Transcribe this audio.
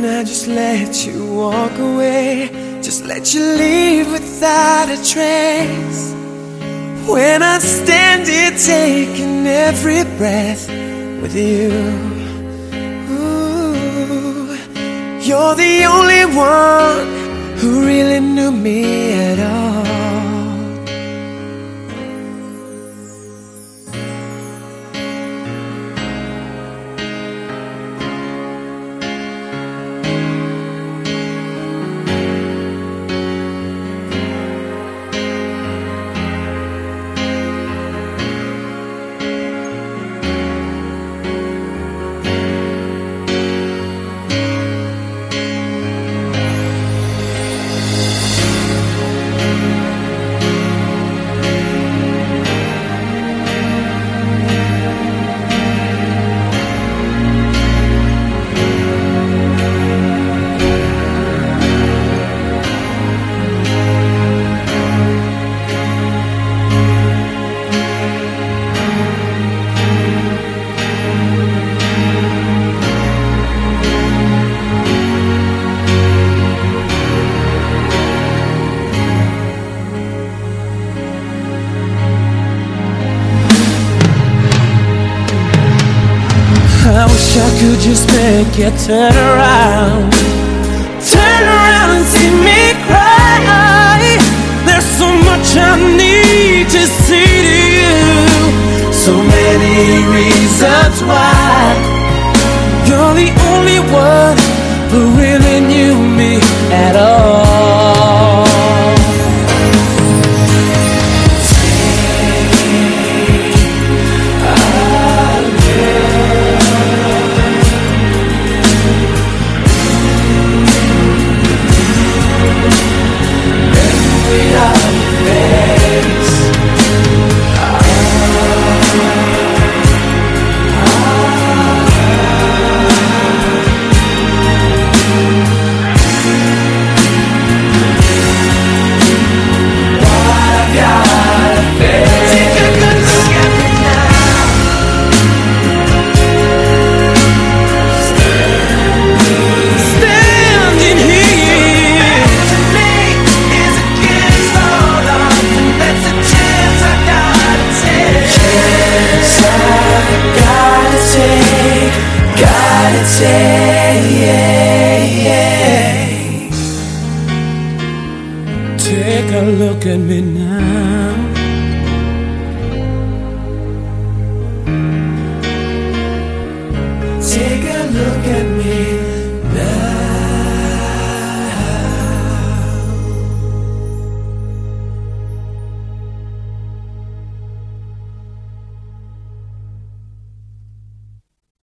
I just let you walk away, just let you leave without a trace. When I stand here taking every breath with you, ooh, you're the only one who really knew me at all. I wish I could just make you turn around and see me cry. There's so much I need to say to you, so many reasons why. You're the only one who really knew me at all. Take a look at me now. Take a